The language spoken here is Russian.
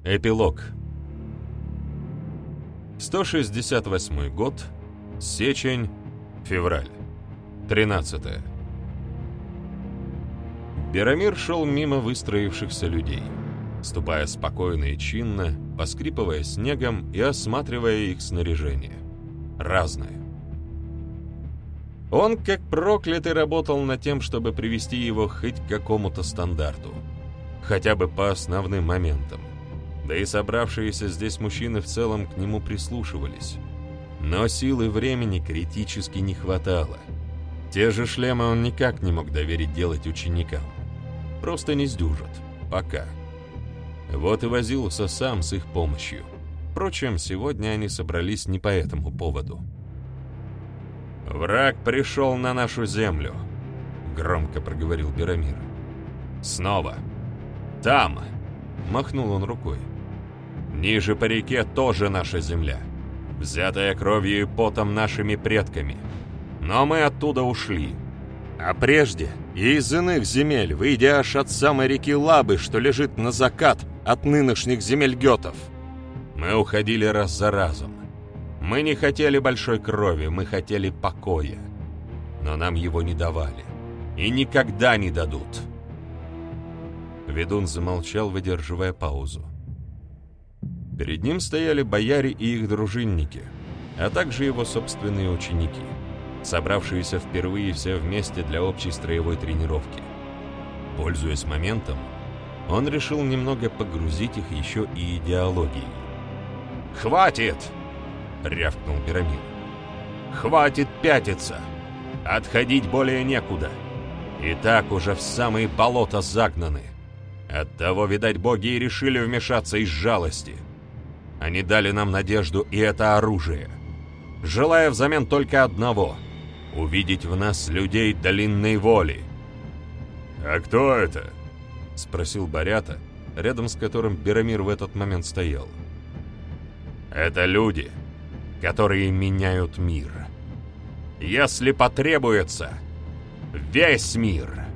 Эпилог. 168 год, сечень, февраль, 13. Беромир шел мимо выстроившихся людей, ступая спокойно и чинно, поскрипывая снегом и осматривая их снаряжение. Разное. Он, как проклятый, работал над тем, чтобы привести его хоть к какому-то стандарту, хотя бы по основным моментам. Да и собравшиеся здесь мужчины в целом к нему прислушивались. Но сил и времени критически не хватало. Те же шлемы он никак не мог доверить делать ученикам. Просто не сдюжат. Пока. Вот и возился сам с их помощью. Впрочем, сегодня они собрались не по этому поводу. «Враг пришел на нашу землю», — громко проговорил Беромир. «Снова. Там!» — махнул он рукой. «Ниже по реке тоже наша земля, взятая кровью и потом нашими предками. Но мы оттуда ушли. А прежде и из иных земель, выйдя аж от самой реки Лабы, что лежит на закат от нынешних земель гетов. Мы уходили раз за разом. Мы не хотели большой крови, мы хотели покоя. Но нам его не давали. И никогда не дадут». Ведун замолчал, выдерживая паузу. Перед ним стояли бояре и их дружинники, а также его собственные ученики, собравшиеся впервые все вместе для общей строевой тренировки. Пользуясь моментом, он решил немного погрузить их еще и идеологией. «Хватит!» — рявкнул Беромир. «Хватит пятиться! Отходить более некуда! И так уже в самые болота загнаны! Оттого, видать, боги и решили вмешаться из жалости. Они дали нам надежду и это оружие, желая взамен только одного — увидеть в нас людей длинной воли». «А кто это?» — спросил Борята, рядом с которым Беромир в этот момент стоял. «Это люди, которые меняют мир. Если потребуется, весь мир».